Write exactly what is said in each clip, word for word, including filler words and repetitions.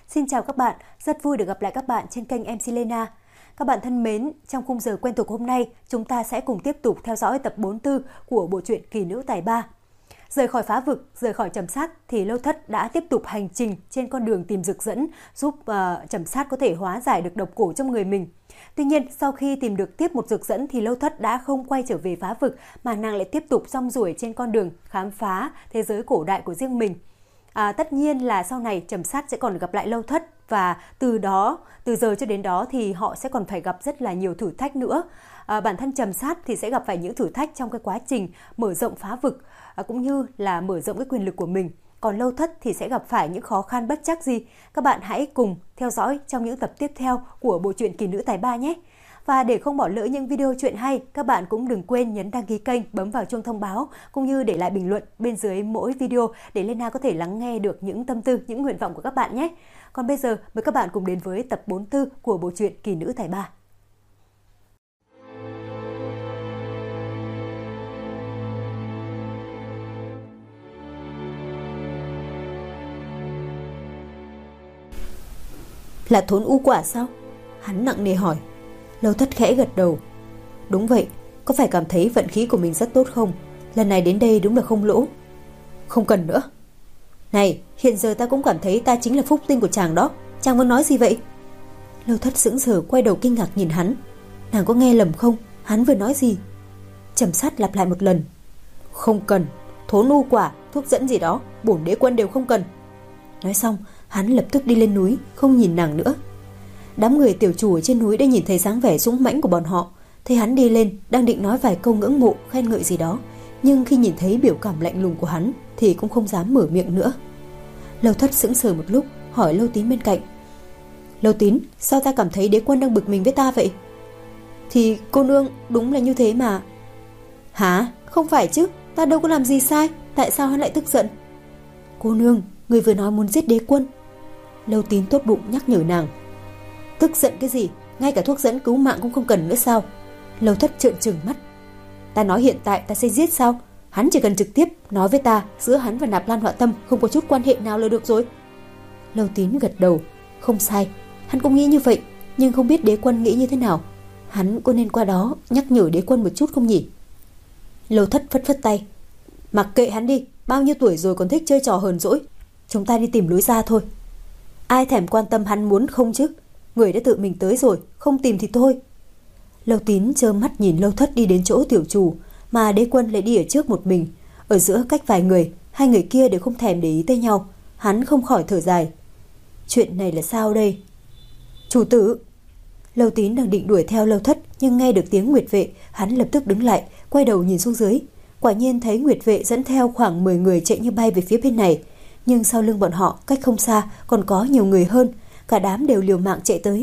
Xin chào các bạn, rất vui được gặp lại các bạn trên kênh em xê Lena. Các bạn thân mến, trong khung giờ quen thuộc hôm nay, chúng ta sẽ cùng tiếp tục theo dõi tập bốn mươi tư của bộ truyện Kỳ Nữ Tài Ba. Rời khỏi phá vực, rời khỏi Trầm Sát thì Lâu Thất đã tiếp tục hành trình trên con đường tìm dược dẫn giúp uh, Trầm Sát có thể hóa giải được độc cổ trong người mình. Tuy nhiên, sau khi tìm được tiếp một dược dẫn thì Lâu Thất đã không quay trở về phá vực mà nàng lại tiếp tục rong ruổi trên con đường khám phá thế giới cổ đại của riêng mình. À, tất nhiên là sau này Trầm Sát sẽ còn gặp lại Lâu Thất và từ đó, từ giờ cho đến đó thì họ sẽ còn phải gặp rất là nhiều thử thách nữa. À, bản thân Trầm Sát thì sẽ gặp phải những thử thách trong cái quá trình mở rộng phá vực à, cũng như là mở rộng cái quyền lực của mình. Còn Lâu Thất thì sẽ gặp phải những khó khăn bất trắc gì? Các bạn hãy cùng theo dõi trong những tập tiếp theo của bộ truyện Kỳ Nữ Tài Ba nhé. Và để không bỏ lỡ những video chuyện hay, các bạn cũng đừng quên nhấn đăng ký kênh, bấm vào chuông thông báo cũng như để lại bình luận bên dưới mỗi video để Lena có thể lắng nghe được những tâm tư, những nguyện vọng của các bạn nhé. Còn bây giờ mời các bạn cùng đến với tập bốn mươi tư của bộ truyện Kỳ Nữ Tài Ba. Là thốn u quả sao? Hắn nặng nề hỏi. Lâu Thất khẽ gật đầu. Đúng vậy, có phải cảm thấy vận khí của mình rất tốt không? Lần này đến đây đúng là không lỗ. Không cần nữa. Này, hiện giờ ta cũng cảm thấy ta chính là phúc tinh của chàng đó. Chàng muốn nói gì vậy? Lâu Thất sững sờ quay đầu kinh ngạc nhìn hắn. Nàng có nghe lầm không? Hắn vừa nói gì? Trầm Sát lặp lại một lần. Không cần, thốn u quả, thuốc dẫn gì đó, bổn đế quân đều không cần. Nói xong, hắn lập tức đi lên núi, không nhìn nàng nữa. Đám người tiểu chủ ở trên núi đã nhìn thấy dáng vẻ dũng mãnh của bọn họ. Thấy hắn đi lên, đang định nói vài câu ngưỡng mộ, khen ngợi gì đó, nhưng khi nhìn thấy biểu cảm lạnh lùng của hắn thì cũng không dám mở miệng nữa. Lâu Thất sững sờ một lúc, hỏi Lâu Tín bên cạnh. Lâu Tín, sao ta cảm thấy đế quân đang bực mình với ta vậy? Thì cô nương, đúng là như thế mà. Hả? Không phải chứ, ta đâu có làm gì sai, tại sao hắn lại tức giận? Cô nương, người vừa nói muốn giết đế quân. Lâu Tín tốt bụng nhắc nhở nàng. Tức giận cái gì, ngay cả thuốc dẫn cứu mạng cũng không cần nữa sao? Lâu Thất trợn trừng mắt. Ta nói hiện tại ta sẽ giết sao? Hắn chỉ cần trực tiếp nói với ta giữa hắn và Nạp Lan Họa Tâm không có chút quan hệ nào là được rồi. Lâu Tín gật đầu. Không sai, hắn cũng nghĩ như vậy, nhưng không biết đế quân nghĩ như thế nào. Hắn có nên qua đó nhắc nhở đế quân một chút không nhỉ? Lâu Thất phất phất tay. Mặc kệ hắn đi, bao nhiêu tuổi rồi còn thích chơi trò hờn dỗi. Chúng ta đi tìm lối ra thôi. Ai thèm quan tâm hắn muốn không chứ? Người đã tự mình tới rồi, không tìm thì thôi. Lâu Tín trơ mắt nhìn Lâu Thất đi đến chỗ tiểu chủ, mà đế quân lại đi ở trước một mình. Ở giữa cách vài người, hai người kia đều không thèm để ý tới nhau. Hắn không khỏi thở dài. Chuyện này là sao đây? Chủ tử! Lâu Tín đang định đuổi theo Lâu Thất, nhưng nghe được tiếng Nguyệt Vệ, hắn lập tức đứng lại, quay đầu nhìn xuống dưới. Quả nhiên thấy Nguyệt Vệ dẫn theo khoảng mười người chạy như bay về phía bên này. Nhưng sau lưng bọn họ cách không xa còn có nhiều người hơn, cả đám đều liều mạng chạy tới.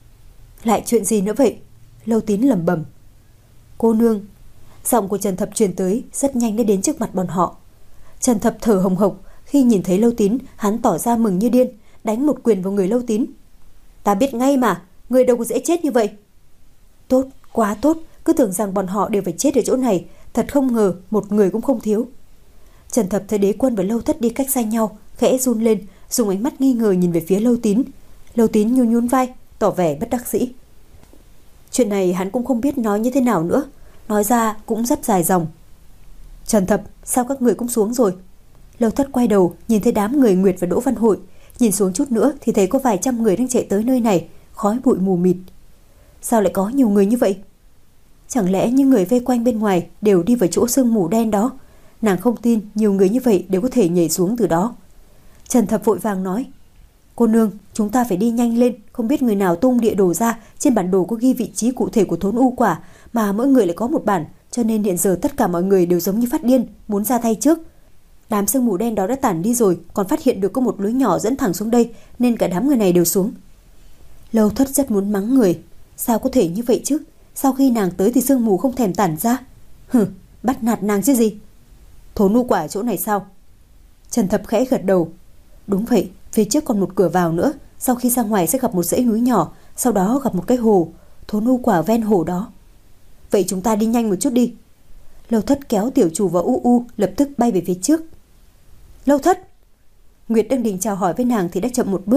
Lại chuyện gì nữa vậy? Lâu Tín lẩm bẩm. Cô nương! Giọng của Trần Thập truyền tới, rất nhanh đã đến trước mặt bọn họ. Trần Thập thở hồng hộc, khi nhìn thấy Lâu Tín, hắn tỏ ra mừng như điên, đánh một quyền vào người Lâu Tín. Ta biết ngay mà, người đâu có dễ chết như vậy. Tốt, quá tốt, cứ tưởng rằng bọn họ đều phải chết ở chỗ này, thật không ngờ một người cũng không thiếu. Trần Thập thấy đế quân và Lâu Thất đi cách xa nhau, khẽ run lên, dùng ánh mắt nghi ngờ nhìn về phía Lâu Tín. Lâu Tín nhún nhún vai, tỏ vẻ bất đắc dĩ. Chuyện này hắn cũng không biết nói như thế nào nữa, nói ra cũng rất dài dòng. Trần Thập, sao các người cũng xuống rồi? Lâu Thất quay đầu, nhìn thấy đám người Nguyệt và Đỗ Văn Hội, nhìn xuống chút nữa thì thấy có vài trăm người đang chạy tới nơi này, khói bụi mù mịt. Sao lại có nhiều người như vậy? Chẳng lẽ những người vây quanh bên ngoài đều đi vào chỗ sương mù đen đó? Nàng không tin nhiều người như vậy đều có thể nhảy xuống từ đó. Trần Thập vội vàng nói. Cô nương, chúng ta phải đi nhanh lên, không biết người nào tung địa đồ ra, trên bản đồ có ghi vị trí cụ thể của thốn u quả, mà mỗi người lại có một bản, cho nên hiện giờ tất cả mọi người đều giống như phát điên, muốn ra tay trước. Đám sương mù đen đó đã tản đi rồi, còn phát hiện được có một lối nhỏ dẫn thẳng xuống đây, nên cả đám người này đều xuống. Lâu Thất rất muốn mắng người. Sao có thể như vậy chứ? Sau khi nàng tới thì sương mù không thèm tản ra. Hừ, bắt nạt nàng chứ gì? Thốn u quả ở chỗ này sao? Trần Thập khẽ gật đầu. Đúng vậy, phía trước còn một cửa vào nữa, sau khi ra ngoài sẽ gặp một dãy núi nhỏ, sau đó gặp một cái hồ, thốn u quả ven hồ đó. Vậy chúng ta đi nhanh một chút đi. Lâu Thất kéo tiểu chủ và U U lập tức bay về phía trước. Lâu Thất! Nguyệt đang định chào hỏi với nàng thì đã chậm một bước,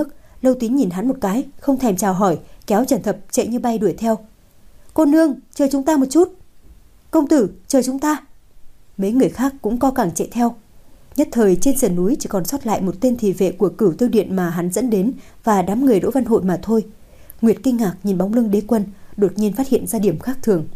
Lâu Tín nhìn hắn một cái, không thèm chào hỏi, kéo Trần Thập chạy như bay đuổi theo. Cô nương, chờ chúng ta một chút. Công tử, chờ chúng ta. Mấy người khác cũng co cẳng chạy theo. Nhất thời trên sườn núi chỉ còn sót lại một tên thị vệ của Cửu Tiêu Điện mà hắn dẫn đến và đám người Đỗ Văn Hội mà thôi. Nguyệt kinh ngạc nhìn bóng lưng Đế Quân, đột nhiên phát hiện ra điểm khác thường.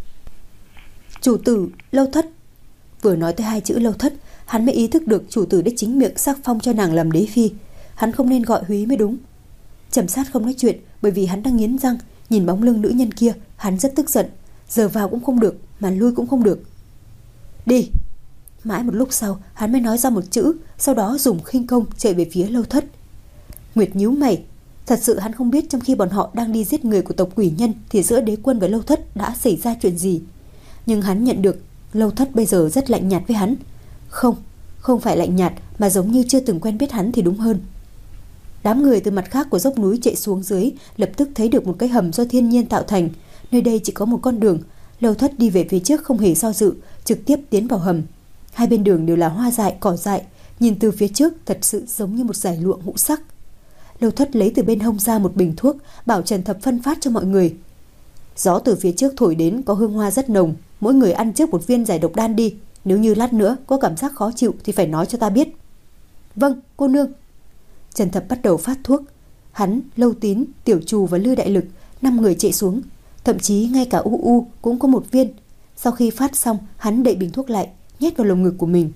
Chủ tử, Lâu Thất. Vừa nói tới hai chữ Lâu Thất, hắn mới ý thức được chủ tử đã chính miệng sắc phong cho nàng làm đế phi. Hắn không nên gọi Húy mới đúng. Trầm Sát không nói chuyện bởi vì hắn đang nghiến răng, nhìn bóng lưng nữ nhân kia, hắn rất tức giận. Giờ vào cũng không được, mà lui cũng không được. Đi. Mãi một lúc sau, hắn mới nói ra một chữ, sau đó dùng khinh công chạy về phía Lâu Thất. Nguyệt nhíu mày, thật sự hắn không biết trong khi bọn họ đang đi giết người của tộc quỷ nhân thì giữa Đế Quân và Lâu Thất đã xảy ra chuyện gì. Nhưng hắn nhận được Lâu Thất bây giờ rất lạnh nhạt với hắn. Không, không phải lạnh nhạt mà giống như chưa từng quen biết hắn thì đúng hơn. Đám người từ mặt khác của dốc núi chạy xuống dưới, lập tức thấy được một cái hầm do thiên nhiên tạo thành. Nơi đây chỉ có một con đường. Lâu Thất đi về phía trước không hề do dự, trực tiếp tiến vào hầm. Hai bên đường đều là hoa dại, cỏ dại, nhìn từ phía trước thật sự giống như một dải lụa ngũ sắc. Lâu Thất lấy từ bên hông ra một bình thuốc, bảo Trần Thập phân phát cho mọi người. Gió từ phía trước thổi đến có hương hoa rất nồng, mỗi người ăn trước một viên giải độc đan đi, nếu như lát nữa có cảm giác khó chịu thì phải nói cho ta biết. Vâng, cô nương. Trần Thập bắt đầu phát thuốc. Hắn, Lâu Tín, Tiểu Trù và Lư Đại Lực, năm người chạy xuống, thậm chí ngay cả U U cũng có một viên. Sau khi phát xong, hắn đậy bình thuốc lại, nhét vào lồng ngực của mình.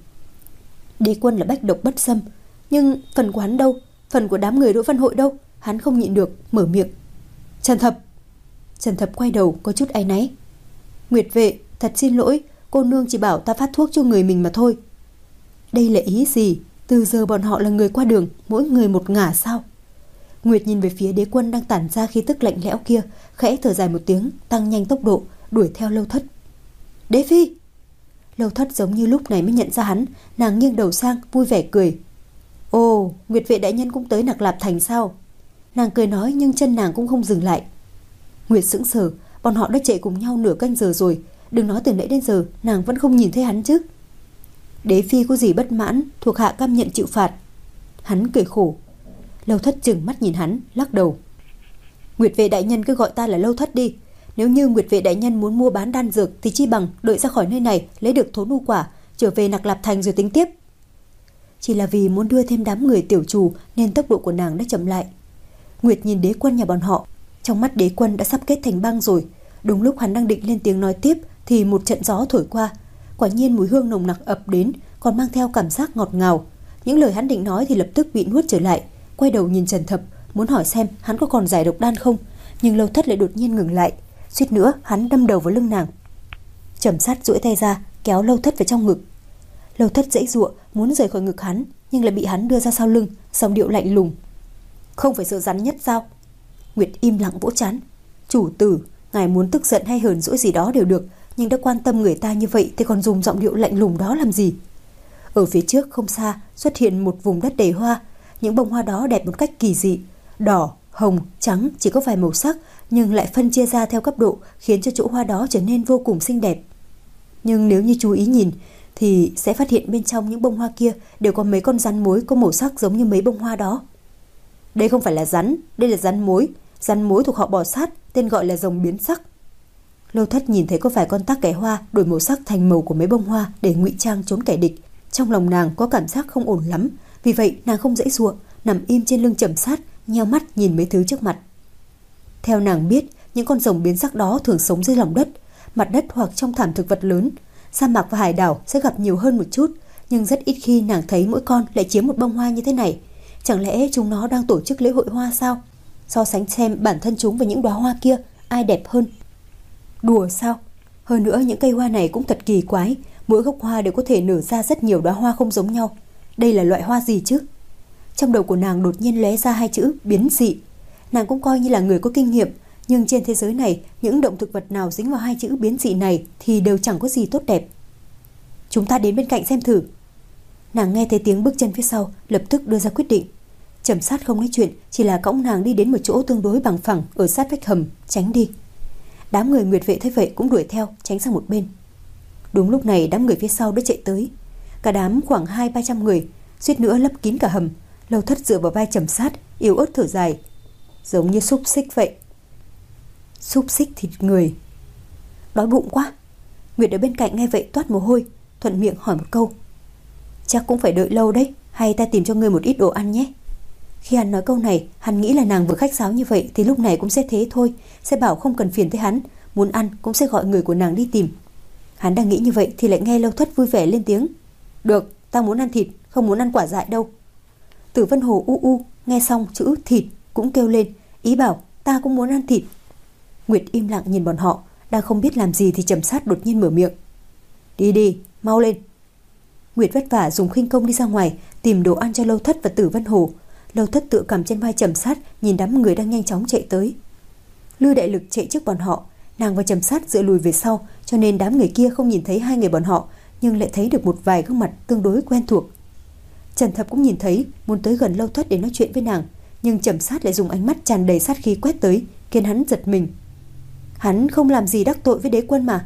Đế Quân là bách độc bất xâm, nhưng phần của hắn đâu, phần của đám người Đỗ Văn Hội đâu? Hắn không nhịn được, mở miệng. Trần Thập. Trần Thập quay đầu có chút áy náy. Nguyệt vệ, thật xin lỗi, cô nương chỉ bảo ta phát thuốc cho người mình mà thôi. Đây là ý gì? Từ giờ bọn họ là người qua đường, mỗi người một ngả sao? Nguyệt nhìn về phía Đế Quân đang tản ra khí tức lạnh lẽo kia, khẽ thở dài một tiếng, tăng nhanh tốc độ, đuổi theo Lâu Thất. Đế phi! Lâu Thất giống như lúc này mới nhận ra hắn, nàng nghiêng đầu sang, vui vẻ cười. Ồ, Nguyệt vệ đại nhân cũng tới Nặc Lạp Thành sao? Nàng cười nói nhưng chân nàng cũng không dừng lại. Nguyệt sững sờ, bọn họ đã chạy cùng nhau nửa canh giờ rồi, đừng nói từ nãy đến giờ nàng vẫn không nhìn thấy hắn chứ. Đế phi có gì bất mãn, thuộc hạ cam nhận chịu phạt. Hắn cười khổ. Lâu Thất chừng mắt nhìn hắn, lắc đầu. Nguyệt vệ đại nhân cứ gọi ta là Lâu Thất đi. Nếu như Nguyệt vệ đại nhân muốn mua bán đan dược thì chi bằng đợi ra khỏi nơi này, lấy được thốn u quả, trở về Nặc Lạp Thành rồi tính tiếp. Chỉ là vì muốn đưa thêm đám người Tiểu Trù nên tốc độ của nàng đã chậm lại. Nguyệt nhìn Đế Quân nhà bọn họ, trong mắt Đế Quân đã sắp kết thành băng rồi. Đúng lúc hắn đang định lên tiếng nói tiếp thì một trận gió thổi qua. Quả nhiên mùi hương nồng nặc ập đến, còn mang theo cảm giác ngọt ngào. Những lời hắn định nói thì lập tức bị nuốt trở lại. Quay đầu nhìn Trần Thập, muốn hỏi xem hắn có còn giải độc đan không, nhưng Lâu Thất lại đột nhiên ngừng lại. Suýt nữa hắn đâm đầu vào lưng nàng. Trầm Sát duỗi tay ra kéo Lâu Thất vào trong ngực. Lâu Thất giãy giụa muốn rời khỏi ngực hắn, nhưng lại bị hắn đưa ra sau lưng, giọng điệu lạnh lùng. Không phải sợ rắn nhất sao? Nguyệt im lặng vỗ trán. Chủ tử, ngài muốn tức giận hay hờn dỗi gì đó đều được, nhưng đã quan tâm người ta như vậy thì còn dùng giọng điệu lạnh lùng đó làm gì? Ở phía trước không xa xuất hiện một vùng đất đầy hoa. Những bông hoa đó đẹp một cách kỳ dị, đỏ, hồng, trắng, chỉ có vài màu sắc nhưng lại phân chia ra theo cấp độ, khiến cho chỗ hoa đó trở nên vô cùng xinh đẹp. Nhưng nếu như chú ý nhìn thì sẽ phát hiện bên trong những bông hoa kia đều có mấy con rắn mối có màu sắc giống như mấy bông hoa đó. Đây không phải là rắn, đây là rắn mối. Rắn mối thuộc họ bò sát, tên gọi là rồng biến sắc. Lâu Thất nhìn thấy có vài con tắc kẻ hoa đổi màu sắc thành màu của mấy bông hoa để ngụy trang trốn kẻ địch. Trong lòng nàng có cảm giác không ổn lắm, vì vậy nàng không dãy giụa, nằm im trên lưng Trầm Sát, nheo mắt nhìn mấy thứ trước mặt. Theo nàng biết, những con rồng biến sắc đó thường sống dưới lòng đất, mặt đất hoặc trong thảm thực vật lớn. Sa mạc và hải đảo sẽ gặp nhiều hơn một chút, nhưng rất ít khi nàng thấy mỗi con lại chiếm một bông hoa như thế này. Chẳng lẽ chúng nó đang tổ chức lễ hội hoa sao? So sánh xem bản thân chúng và những đóa hoa kia, ai đẹp hơn? Đùa sao? Hơn nữa những cây hoa này cũng thật kỳ quái, mỗi gốc hoa đều có thể nở ra rất nhiều đóa hoa không giống nhau. Đây là loại hoa gì chứ? Trong đầu của nàng đột nhiên lóe ra hai chữ biến dị. Nàng cũng coi như là người có kinh nghiệm, nhưng trên thế giới này, những động thực vật nào dính vào hai chữ biến dị này thì đều chẳng có gì tốt đẹp. Chúng ta đến bên cạnh xem thử. Nàng nghe thấy tiếng bước chân phía sau, lập tức đưa ra quyết định. Trầm Sát không nói chuyện, chỉ là cõng nàng đi đến một chỗ tương đối bằng phẳng ở sát vách hầm, tránh đi. Đám người Nguyệt vệ thấy vậy cũng đuổi theo, tránh sang một bên. Đúng lúc này đám người phía sau đã chạy tới. Cả đám khoảng hai ba trăm người, suýt nữa lấp kín cả hầm. Lâu Thất dựa vào vai Trầm Sát, yếu ớt thở dài. giống như xúc xích vậy. Xúc xích thịt người. Đói bụng quá. Nguyệt ở bên cạnh nghe vậy toát mồ hôi, thuận miệng hỏi một câu. Chắc cũng phải đợi lâu đấy, hay ta tìm cho ngươi một ít đồ ăn nhé. Khi hắn nói câu này, hắn nghĩ là nàng vừa khách sáo như vậy thì lúc này cũng sẽ thế thôi, sẽ bảo không cần phiền tới hắn, muốn ăn cũng sẽ gọi người của nàng đi tìm. Hắn đang nghĩ như vậy thì lại nghe Lâu Thất vui vẻ lên tiếng. Được, ta muốn ăn thịt, không muốn ăn quả dại đâu. Tử Vân Hồ u u nghe xong chữ thịt cũng kêu lên, ý bảo ta cũng muốn ăn thịt. Nguyệt im lặng nhìn bọn họ, đang không biết làm gì thì Trầm Sát đột nhiên mở miệng. Đi đi, mau lên. Nguyệt vất vả dùng khinh công đi ra ngoài tìm đồ ăn cho Lâu Thất và Tử Vân Hồ. Lâu Thất tựa cầm trên vai Trầm Sát, nhìn đám người đang nhanh chóng chạy tới. Lư Đại Lực chạy trước bọn họ, nàng và Trầm Sát dựa lùi về sau, cho nên đám người kia không nhìn thấy hai người bọn họ, nhưng lại thấy được một vài gương mặt tương đối quen thuộc. Trần Thập cũng nhìn thấy, muốn tới gần Lâu Thất để nói chuyện với nàng, nhưng Trầm Sát lại dùng ánh mắt tràn đầy sát khí quét tới, khiến hắn giật mình. Hắn không làm gì đắc tội với đế quân mà.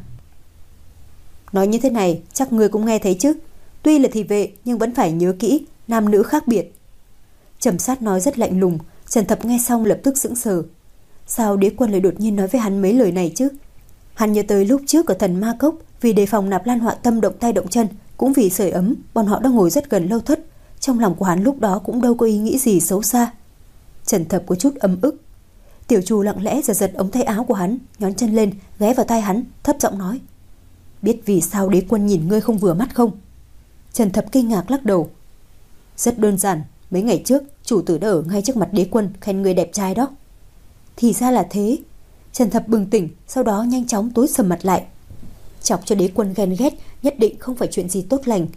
Nói như thế này, chắc người cũng nghe thấy chứ. Tuy là thị vệ nhưng vẫn phải nhớ kỹ, nam nữ khác biệt. Trầm Sát nói rất lạnh lùng. Trần Thập nghe xong lập tức sững sờ. Sao đế quân lại đột nhiên nói với hắn mấy lời này chứ? Hắn nhớ tới lúc trước ở Thần Ma Cốc, vì đề phòng Nạp Lan Họa Tâm động tay động chân, cũng vì sưởi ấm, bọn họ đang ngồi rất gần Lâu Thất. Trong lòng của hắn lúc đó cũng đâu có ý nghĩ gì xấu xa. Trần Thập có chút ấm ức. Tiểu Trù lặng lẽ giật giật ống tay áo của hắn, nhón chân lên, ghé vào tai hắn, thấp giọng nói. Biết vì sao đế quân nhìn ngươi không vừa mắt không? Trần Thập kinh ngạc lắc đầu. Rất đơn giản, mấy ngày trước chủ tử đã ở ngay trước mặt đế quân khen ngươi đẹp trai đó. Thì ra là thế. Trần Thập bừng tỉnh, sau đó nhanh chóng tối sầm mặt lại. Chọc cho đế quân ghen ghét nhất định không phải chuyện gì tốt lành.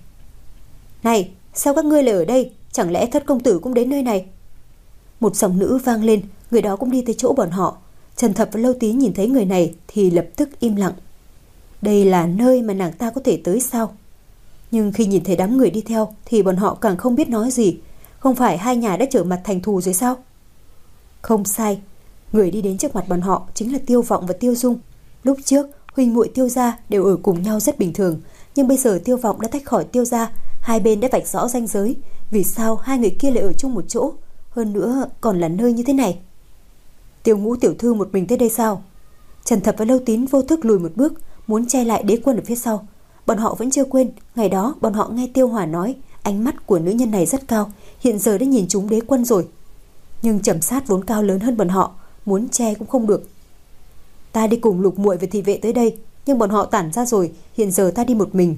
Này, sao các ngươi lại ở đây? Chẳng lẽ Thất công tử cũng đến nơi này? Một giọng nữ vang lên, người đó cũng đi tới chỗ bọn họ. Trần Thập và Lâu Tí nhìn thấy người này thì lập tức im lặng. Đây là nơi mà nàng ta có thể tới sao? Nhưng khi nhìn thấy đám người đi theo thì bọn họ càng không biết nói gì. Không phải hai nhà đã trở mặt thành thù rồi sao? Không sai, người đi đến trước mặt bọn họ chính là Tiêu Vọng và Tiêu Dung. Lúc trước huynh muội Tiêu gia đều ở cùng nhau rất bình thường, nhưng bây giờ Tiêu Vọng đã tách khỏi Tiêu gia, hai bên đã vạch rõ ranh giới. Vì sao hai người kia lại ở chung một chỗ, hơn nữa còn là nơi như thế này? Tiêu Ngũ tiểu thư một mình tới đây sao? Trần Thập và Lâu Tín vô thức lùi một bước, muốn che lại đế quân ở phía sau. Bọn họ vẫn chưa quên ngày đó bọn họ nghe Tiêu Hòa nói ánh mắt của nữ nhân này rất cao, hiện giờ đã nhìn trúng đế quân rồi. Nhưng Trầm Sát vốn cao lớn hơn bọn họ, muốn che cũng không được. Ta đi cùng Lục muội và thị vệ tới đây, nhưng bọn họ tản ra rồi, hiện giờ ta đi một mình.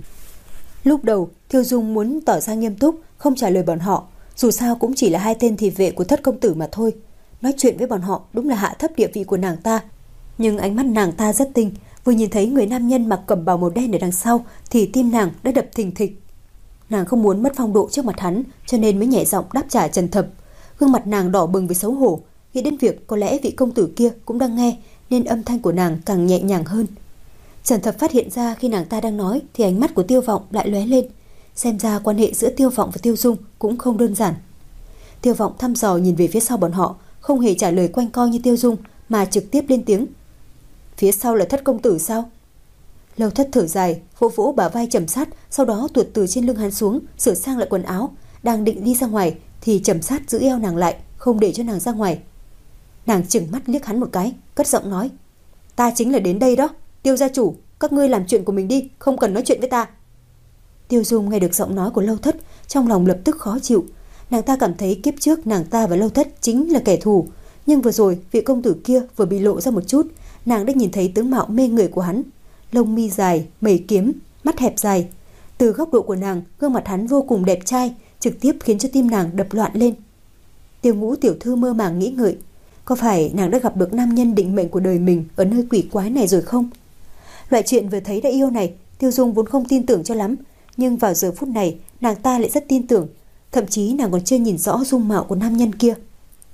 Lúc đầu Thiêu Dung muốn tỏ ra nghiêm túc, không trả lời bọn họ, dù sao cũng chỉ là hai tên thị vệ của Thất công tử mà thôi. Nói chuyện với bọn họ đúng là hạ thấp địa vị của nàng ta. Nhưng ánh mắt nàng ta rất tinh, vừa nhìn thấy người nam nhân mặc cẩm bào màu đen ở đằng sau thì tim nàng đã đập thình thịch. Nàng không muốn mất phong độ trước mặt hắn, cho nên mới nhẹ giọng đáp trả Trần Thập. Gương mặt nàng đỏ bừng với xấu hổ, nghĩ đến việc có lẽ vị công tử kia cũng đang nghe nên âm thanh của nàng càng nhẹ nhàng hơn. Trần Thập phát hiện ra khi nàng ta đang nói thì ánh mắt của Tiêu Vọng lại lóe lên, xem ra quan hệ giữa Tiêu Vọng và Tiêu Dung cũng không đơn giản. Tiêu Vọng thăm dò nhìn về phía sau bọn họ, không hề trả lời quanh co như Tiêu Dung mà trực tiếp lên tiếng. Phía sau là Thất công tử sao? Lâu Thất thở dài, vỗ vỗ bả vai Trầm Sát, sau đó tuột từ trên lưng hắn xuống, sửa sang lại quần áo, đang định đi ra ngoài thì Trầm Sát giữ eo nàng lại, không để cho nàng ra ngoài. Nàng chừng mắt liếc hắn một cái, cất giọng nói: Ta chính là đến đây đó, Tiêu gia chủ, các ngươi làm chuyện của mình đi, không cần nói chuyện với ta. Tiêu Dung nghe được giọng nói của Lâu Thất, trong lòng lập tức khó chịu. Nàng ta cảm thấy kiếp trước nàng ta và Lâu Thất chính là kẻ thù, nhưng vừa rồi vị công tử kia vừa bị lộ ra một chút, nàng đã nhìn thấy tướng mạo mê người của hắn, lông mi dài, mày kiếm, mắt hẹp dài. Từ góc độ của nàng, gương mặt hắn vô cùng đẹp trai, trực tiếp khiến cho tim nàng đập loạn lên. Tiêu Ngũ tiểu thư mơ màng nghĩ ngợi, có phải nàng đã gặp được nam nhân định mệnh của đời mình ở nơi quỷ quái này rồi không? Loại chuyện vừa thấy đã yêu này, Tiêu Dung vốn không tin tưởng cho lắm, nhưng vào giờ phút này nàng ta lại rất tin tưởng, thậm chí nàng còn chưa nhìn rõ dung mạo của nam nhân kia.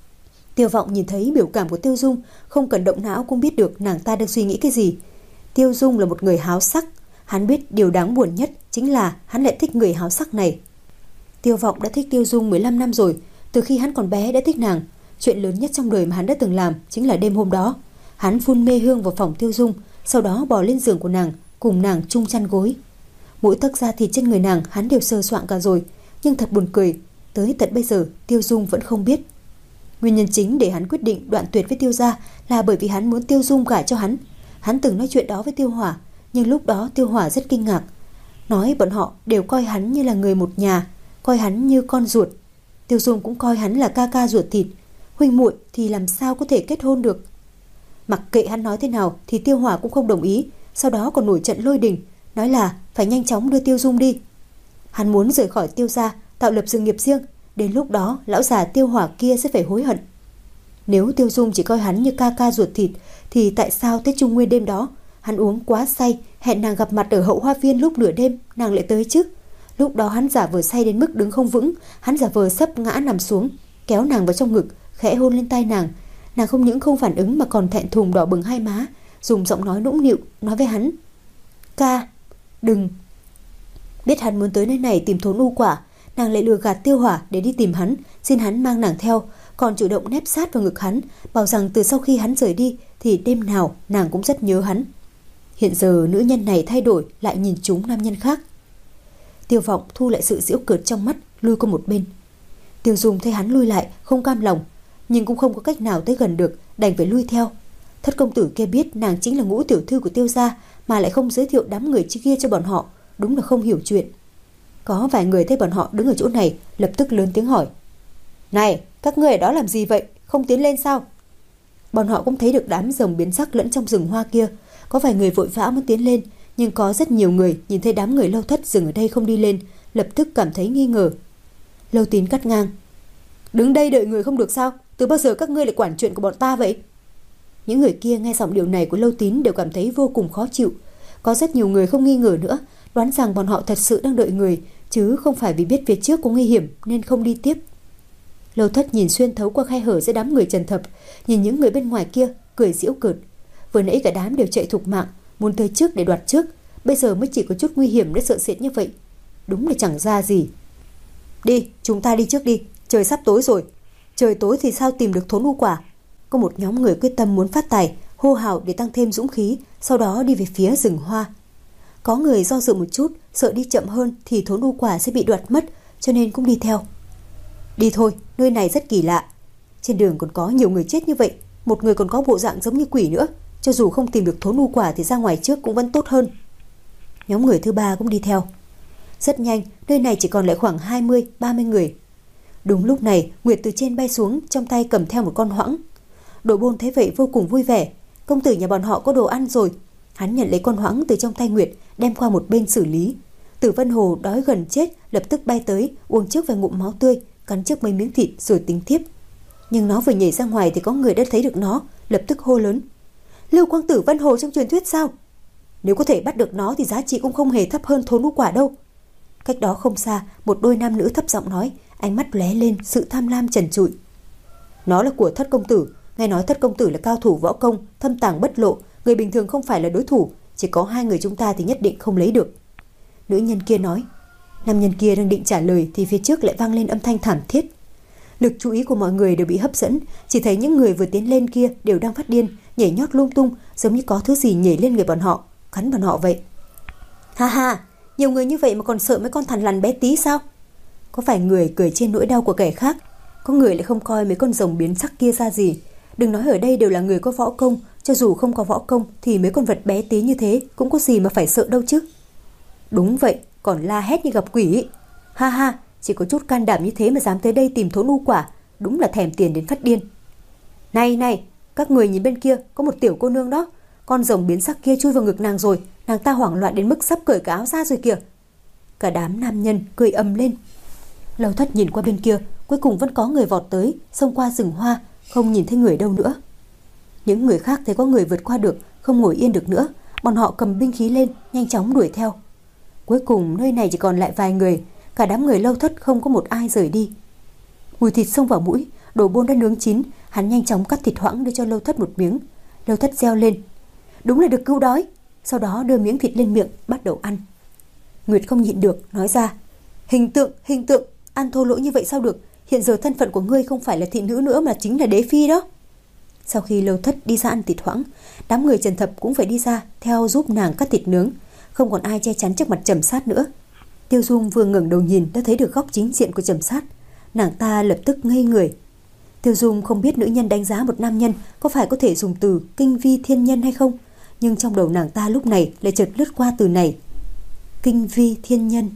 Tiêu Vọng nhìn thấy biểu cảm của Tiêu Dung, không cần động não cũng biết được nàng ta đang suy nghĩ cái gì. Tiêu Dung là một người háo sắc, hắn biết điều đáng buồn nhất chính là hắn lại thích người háo sắc này. Tiêu Vọng đã thích Tiêu Dung mười lăm năm rồi, từ khi hắn còn bé đã thích nàng. Chuyện lớn nhất trong đời mà hắn đã từng làm chính là đêm hôm đó, hắn phun mê hương vào phòng Tiêu Dung, sau đó bò lên giường của nàng, cùng nàng chung chăn gối. Mỗi tấc da thịt trên người nàng hắn đều sờ soạng cả rồi, nhưng thật buồn cười, tới tận bây giờ Tiêu Dung vẫn không biết. Nguyên nhân chính để hắn quyết định đoạn tuyệt với Tiêu gia là bởi vì hắn muốn Tiêu Dung gả cho hắn. Hắn từng nói chuyện đó với Tiêu Hỏa, nhưng lúc đó Tiêu Hỏa rất kinh ngạc, nói bọn họ đều coi hắn như là người một nhà, coi hắn như con ruột. Tiêu Dung cũng coi hắn là ca ca ruột thịt, huynh muội thì làm sao có thể kết hôn được. Mặc kệ hắn nói thế nào thì Tiêu Hỏa cũng không đồng ý, sau đó còn nổi trận lôi đình, nói là phải nhanh chóng đưa Tiêu Dung đi. Hắn muốn rời khỏi Tiêu gia, tạo lập sự nghiệp riêng, đến lúc đó lão già Tiêu Hỏa kia sẽ phải hối hận. Nếu Tiêu Dung chỉ coi hắn như ca ca ruột thịt thì tại sao Tết Trung Nguyên đêm đó hắn uống quá say, hẹn nàng gặp mặt ở hậu hoa viên lúc nửa đêm nàng lại tới chứ? Lúc đó hắn giả vờ say đến mức đứng không vững, hắn giả vờ sấp ngã nằm xuống, kéo nàng vào trong ngực, khẽ hôn lên tai nàng. Nàng không những không phản ứng mà còn thẹn thùng đỏ bừng hai má, dùng giọng nói nũng nịu nói với hắn: "Ca, đừng." Biết hắn muốn tới nơi này tìm thốn u quả, nàng lại lừa gạt Tiêu Hỏa để đi tìm hắn, xin hắn mang nàng theo, còn chủ động nép sát vào ngực hắn, bảo rằng từ sau khi hắn rời đi thì đêm nào nàng cũng rất nhớ hắn. Hiện giờ nữ nhân này thay đổi, lại nhìn trúng nam nhân khác. Tiêu Vọng thu lại sự giễu cợt trong mắt, lui qua một bên. Tiêu Dung thấy hắn lui lại, không cam lòng, nhưng cũng không có cách nào tới gần được, đành phải lui theo. Thất công tử kia biết nàng chính là ngũ tiểu thư của Tiêu gia, mà lại không giới thiệu đám người kia cho bọn họ, đúng là không hiểu chuyện. Có vài người thấy bọn họ đứng ở chỗ này, lập tức lớn tiếng hỏi: "Này, các ngươi ở đó làm gì vậy? Không tiến lên sao?" Bọn họ cũng thấy được đám rồng biến sắc lẫn trong rừng hoa kia. Có vài người vội vã muốn tiến lên, nhưng có rất nhiều người nhìn thấy đám người Lâu Thất dừng ở đây không đi lên, lập tức cảm thấy nghi ngờ. Lâu Tín cắt ngang: "Đứng đây đợi người không được sao? Từ bao giờ các ngươi lại quản chuyện của bọn ta vậy?" Những người kia nghe giọng điệu này của Lâu Tín đều cảm thấy vô cùng khó chịu. Có rất nhiều người không nghi ngờ nữa, đoán rằng bọn họ thật sự đang đợi người, chứ không phải vì biết phía trước có nguy hiểm nên không đi tiếp. Lâu Thất nhìn xuyên thấu qua khe hở giữa đám người Trần Thập, nhìn những người bên ngoài kia, cười giễu cợt. Vừa nãy cả đám đều chạy thục mạng, muốn tới trước để đoạt trước, bây giờ mới chỉ có chút nguy hiểm để sợ sệt như vậy. Đúng là chẳng ra gì. "Đi, chúng ta đi trước đi, trời sắp tối rồi." Trời tối thì sao tìm được thốn u quả? Có một nhóm người quyết tâm muốn phát tài, hô hào để tăng thêm dũng khí, sau đó đi về phía rừng hoa. Có người do dự một chút, sợ đi chậm hơn thì thốn u quả sẽ bị đoạt mất, cho nên cũng đi theo. "Đi thôi, nơi này rất kỳ lạ. Trên đường còn có nhiều người chết như vậy, một người còn có bộ dạng giống như quỷ nữa, cho dù không tìm được thốn u quả thì ra ngoài trước cũng vẫn tốt hơn." Nhóm người thứ ba cũng đi theo. Rất nhanh, nơi này chỉ còn lại khoảng hai mươi ba mươi người. Đúng lúc này, Nguyệt từ trên bay xuống, trong tay cầm theo một con hoãng. Đồ Bôn thấy vậy vô cùng vui vẻ. Công tử nhà bọn họ có đồ ăn rồi. Hắn nhận lấy con hoãng từ trong tay Nguyệt, đem qua một bên xử lý. Tử Vân Hồ đói gần chết, lập tức bay tới, uống trước vài ngụm máu tươi, cắn trước mấy miếng thịt rồi tính tiếp. Nhưng nó vừa nhảy ra ngoài thì có người đã thấy được nó, lập tức hô lớn: "Lưu Quang Tử Vân Hồ trong truyền thuyết sao? Nếu có thể bắt được nó thì giá trị cũng không hề thấp hơn thốn u quả đâu." Cách đó không xa, một đôi nam nữ thấp giọng nói, ánh mắt lóe lên sự tham lam trần trụi: "Nó là của Thất công tử, nghe nói Thất công tử là cao thủ võ công, thâm tàng bất lộ, người bình thường không phải là đối thủ, chỉ có hai người chúng ta thì nhất định không lấy được." Nữ nhân kia nói. Nam nhân kia đang định trả lời thì phía trước lại vang lên âm thanh thảm thiết. Lực chú ý của mọi người đều bị hấp dẫn, chỉ thấy những người vừa tiến lên kia đều đang phát điên, nhảy nhót lung tung, giống như có thứ gì nhảy lên người bọn họ, cắn bọn họ vậy. "Ha ha, nhiều người như vậy mà còn sợ mấy con thằn lằn bé tí sao?" Có vài người cười trên nỗi đau của kẻ khác, có người lại không coi mấy con rồng biến sắc kia ra gì. Đừng nói ở đây đều là người có võ công, cho dù không có võ công thì mấy con vật bé tí như thế cũng có gì mà phải sợ đâu chứ. Đúng vậy, còn la hét như gặp quỷ ấy. Ha ha, chỉ có chút can đảm như thế mà dám tới đây tìm thốn u quả, đúng là thèm tiền đến phát điên. Này này, các người nhìn bên kia, có một tiểu cô nương đó, con rồng biến sắc kia chui vào ngực nàng rồi, nàng ta hoảng loạn đến mức sắp cởi cả áo ra rồi kìa. Cả đám nam nhân cười ầm lên. Lâu Thất nhìn qua bên kia, cuối cùng vẫn có người vọt tới, xông qua rừng hoa, không nhìn thấy người đâu nữa. Những người khác thấy có người vượt qua được, không ngồi yên được nữa, bọn họ cầm binh khí lên, nhanh chóng đuổi theo. Cuối cùng nơi này chỉ còn lại vài người, cả đám người Lâu Thất không có một ai rời đi. Mùi thịt xông vào mũi, Đồ Bôn đã nướng chín, hắn nhanh chóng cắt thịt hoãng đưa cho Lâu Thất một miếng. Lâu Thất reo lên, đúng là được cứu đói, sau đó đưa miếng thịt lên miệng, bắt đầu ăn. Nguyệt không nhịn được, nói ra, hình tượng, hình tượng, ăn thô lỗ như vậy sao được, hiện giờ thân phận của ngươi không phải là thị nữ nữa mà chính là đế phi đó. Sau khi Lâu Thất đi ra ăn thịt hoãng, đám người Trần Thập cũng phải đi ra theo giúp nàng cắt thịt nướng, không còn ai che chắn trước mặt Trầm Sát nữa. Tiêu Dung vừa ngẩng đầu nhìn đã thấy được góc chính diện của Trầm Sát, nàng ta lập tức ngây người. Tiêu Dung không biết nữ nhân đánh giá một nam nhân có phải có thể dùng từ kinh vi thiên nhân hay không, nhưng trong đầu nàng ta lúc này lại chợt lướt qua từ này. Kinh vi thiên nhân.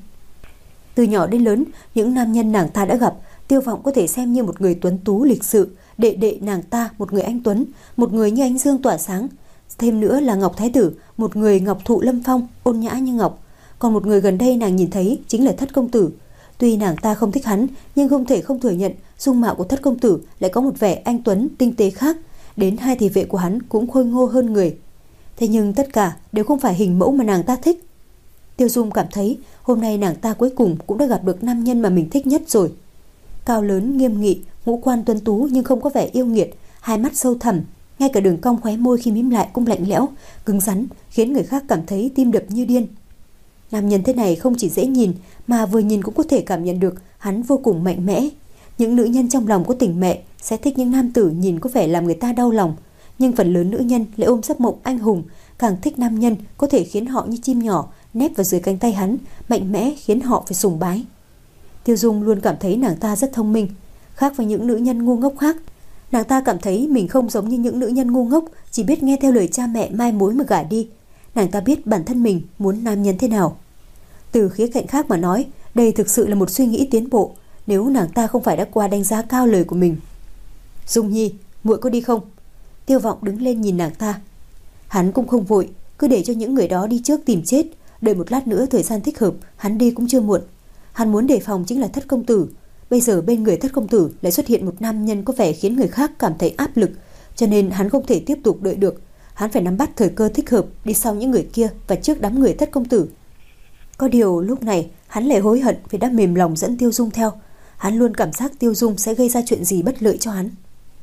Từ nhỏ đến lớn, những nam nhân nàng ta đã gặp, Tiêu Vọng có thể xem như một người tuấn tú lịch sự, đệ đệ nàng ta một người anh tuấn, một người như ánh dương tỏa sáng. Thêm nữa là Ngọc Thái Tử, một người ngọc thụ lâm phong, ôn nhã như ngọc. Còn một người gần đây nàng nhìn thấy chính là Thất công tử. Tuy nàng ta không thích hắn, nhưng không thể không thừa nhận dung mạo của Thất công tử lại có một vẻ anh tuấn tinh tế khác, đến hai thị vệ của hắn cũng khôi ngô hơn người. Thế nhưng tất cả đều không phải hình mẫu mà nàng ta thích. Tiêu Dung cảm thấy hôm nay nàng ta cuối cùng cũng đã gặp được nam nhân mà mình thích nhất rồi. Cao lớn nghiêm nghị, ngũ quan tuấn tú nhưng không có vẻ yêu nghiệt, hai mắt sâu thẳm, ngay cả đường cong khóe môi khi mím lại cũng lạnh lẽo, cứng rắn, khiến người khác cảm thấy tim đập như điên. Nam nhân thế này không chỉ dễ nhìn, mà vừa nhìn cũng có thể cảm nhận được hắn vô cùng mạnh mẽ. Những nữ nhân trong lòng có tình mẹ sẽ thích những nam tử nhìn có vẻ làm người ta đau lòng, nhưng phần lớn nữ nhân lại ôm giấc mộng anh hùng, càng thích nam nhân có thể khiến họ như chim nhỏ nép vào dưới cánh tay hắn, mạnh mẽ khiến họ phải sùng bái. Tiêu Dung luôn cảm thấy nàng ta rất thông minh, khác với những nữ nhân ngu ngốc khác. Nàng ta cảm thấy mình không giống như những nữ nhân ngu ngốc chỉ biết nghe theo lời cha mẹ mai mối mà gả đi. Nàng ta biết bản thân mình muốn nam nhân thế nào. Từ khía cạnh khác mà nói, đây thực sự là một suy nghĩ tiến bộ, nếu nàng ta không phải đã qua đánh giá cao lời của mình. Dung Nhi, muội có đi không? Tiêu Vọng đứng lên nhìn nàng ta. Hắn cũng không vội, cứ để cho những người đó đi trước tìm chết, đợi một lát nữa thời gian thích hợp, hắn đi cũng chưa muộn. Hắn muốn đề phòng chính là Thất công tử. Bây giờ bên người Thất công tử lại xuất hiện một nam nhân có vẻ khiến người khác cảm thấy áp lực, cho nên hắn không thể tiếp tục đợi được. Hắn phải nắm bắt thời cơ thích hợp, đi sau những người kia và trước đám người Thất công tử. Có điều lúc này hắn lại hối hận vì đã mềm lòng dẫn Tiêu Dung theo. Hắn luôn cảm giác Tiêu Dung sẽ gây ra chuyện gì bất lợi cho hắn.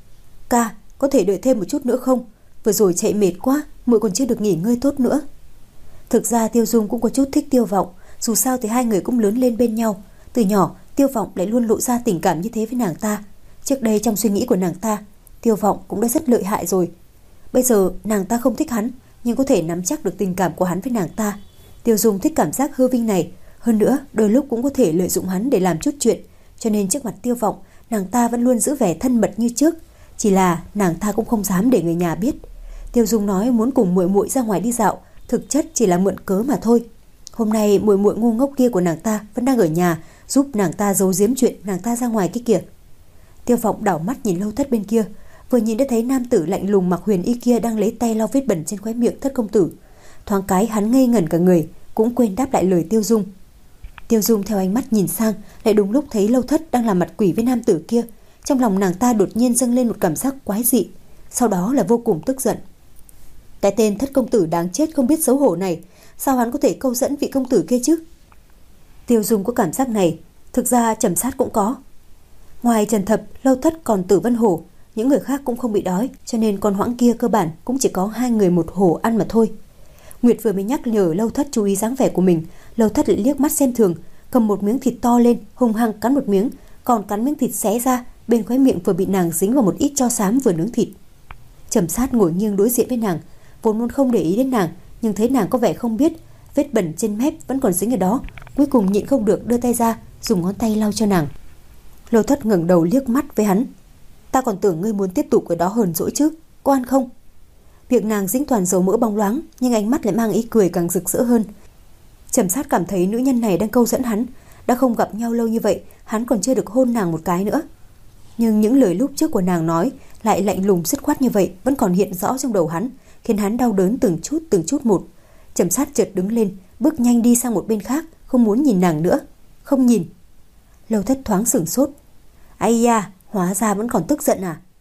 Ca, có thể đợi thêm một chút nữa không? Vừa rồi chạy mệt quá, muội còn chưa được nghỉ ngơi tốt nữa. Thực ra Tiêu Dung cũng có chút thích Tiêu Vọng, dù sao thì hai người cũng lớn lên bên nhau. Từ nhỏ Tiêu Vọng lại luôn lộ ra tình cảm như thế với nàng ta. Trước đây trong suy nghĩ của nàng ta, Tiêu Vọng cũng đã rất lợi hại rồi. Bây giờ nàng ta không thích hắn, nhưng có thể nắm chắc được tình cảm của hắn với nàng ta. Tiêu Dung thích cảm giác hư vinh này, hơn nữa đôi lúc cũng có thể lợi dụng hắn để làm chút chuyện, cho nên trước mặt Tiêu Vọng, nàng ta vẫn luôn giữ vẻ thân mật như trước, chỉ là nàng ta cũng không dám để người nhà biết. Tiêu Dung nói muốn cùng muội muội ra ngoài đi dạo, thực chất chỉ là mượn cớ mà thôi. Hôm nay muội muội ngu ngốc kia của nàng ta vẫn đang ở nhà, giúp nàng ta giấu giếm chuyện nàng ta ra ngoài kia kìa. Tiêu Vọng đảo mắt nhìn Lâu Thất bên kia, vừa nhìn đã thấy nam tử lạnh lùng mặc huyền y kia đang lấy tay lau vết bẩn trên khóe miệng Thất công tử. Thoáng cái hắn ngây ngẩn cả người, cũng quên đáp lại lời Tiêu Dung. Tiêu Dung theo ánh mắt nhìn sang, lại đúng lúc thấy Lâu Thất đang làm mặt quỷ với nam tử kia. Trong lòng nàng ta đột nhiên dâng lên một cảm giác quái dị, sau đó là vô cùng tức giận. Cái tên Thất công tử đáng chết không biết xấu hổ này, sao hắn có thể câu dẫn vị công tử kia chứ? Tiêu Dung có cảm giác này, thực ra Trầm Sát cũng có. Ngoài Trần Thập, Lâu Thất còn Tử Vân Hổ, những người khác cũng không bị đói, cho nên con hoãng kia cơ bản cũng chỉ có hai người một hổ ăn mà thôi. Nguyệt vừa mới nhắc nhở Lâu Thất chú ý dáng vẻ của mình, Lâu Thất lại liếc mắt xem thường, cầm một miếng thịt to lên, hung hăng cắn một miếng, còn cắn miếng thịt xé ra, bên khóe miệng vừa bị nàng dính vào một ít tro xám vừa nướng thịt. Trầm Sát ngồi nghiêng đối diện với nàng, vốn muốn không để ý đến nàng, nhưng thấy nàng có vẻ không biết, vết bẩn trên mép vẫn còn dính ở đó, cuối cùng nhịn không được đưa tay ra, dùng ngón tay lau cho nàng. Lâu Thất ngẩng đầu liếc mắt với hắn. Ta còn tưởng ngươi muốn tiếp tục ở đó hờn dỗi chứ, có ăn không? Việc nàng dính toàn dầu mỡ bóng loáng, nhưng ánh mắt lại mang ý cười càng rực rỡ hơn. Trầm Sát cảm thấy nữ nhân này đang câu dẫn hắn, đã không gặp nhau lâu như vậy, hắn còn chưa được hôn nàng một cái nữa. Nhưng những lời lúc trước của nàng nói lại lạnh lùng dứt khoát như vậy vẫn còn hiện rõ trong đầu hắn, khiến hắn đau đớn từng chút từng chút một. Trầm Sát chợt đứng lên, bước nhanh đi sang một bên khác, không muốn nhìn nàng nữa. Không nhìn. Lâu Thất thoáng sửng sốt. Ây da, hóa ra vẫn còn tức giận à?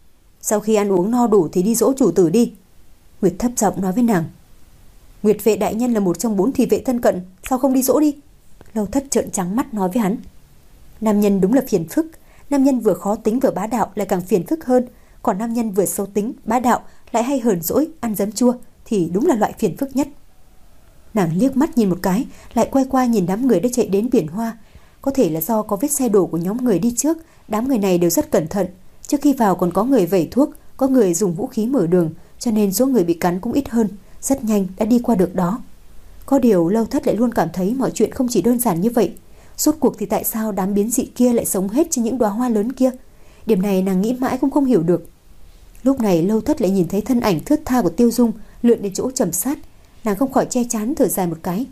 Sau khi ăn uống no đủ thì đi dỗ chủ tử đi. Nguyệt thấp giọng nói với nàng. Nguyệt vệ đại nhân là một trong bốn thị vệ thân cận, sao không đi dỗ đi? Lâu Thất trợn trắng mắt nói với hắn. Nam nhân đúng là phiền phức, nam nhân vừa khó tính vừa bá đạo lại càng phiền phức hơn, còn nam nhân vừa xấu tính, bá đạo lại hay hờn dỗi, ăn giấm chua thì đúng là loại phiền phức nhất. Nàng liếc mắt nhìn một cái, lại quay qua nhìn đám người đã chạy đến biển hoa. Có thể là do có vết xe đổ của nhóm người đi trước, đám người này đều rất cẩn thận. Trước khi vào còn có người vẩy thuốc, có người dùng vũ khí mở đường, cho nên số người bị cắn cũng ít hơn, rất nhanh đã đi qua được đó. Có điều Lâu Thất lại luôn cảm thấy mọi chuyện không chỉ đơn giản như vậy. Rốt cuộc thì tại sao đám biến dị kia lại sống hết trên những đóa hoa lớn kia? Điểm này nàng nghĩ mãi cũng không hiểu được. Lúc này Lâu Thất lại nhìn thấy thân ảnh thướt tha của Tiêu Dung lượn đến chỗ Trầm Sát, nàng không khỏi che chán thở dài một cái.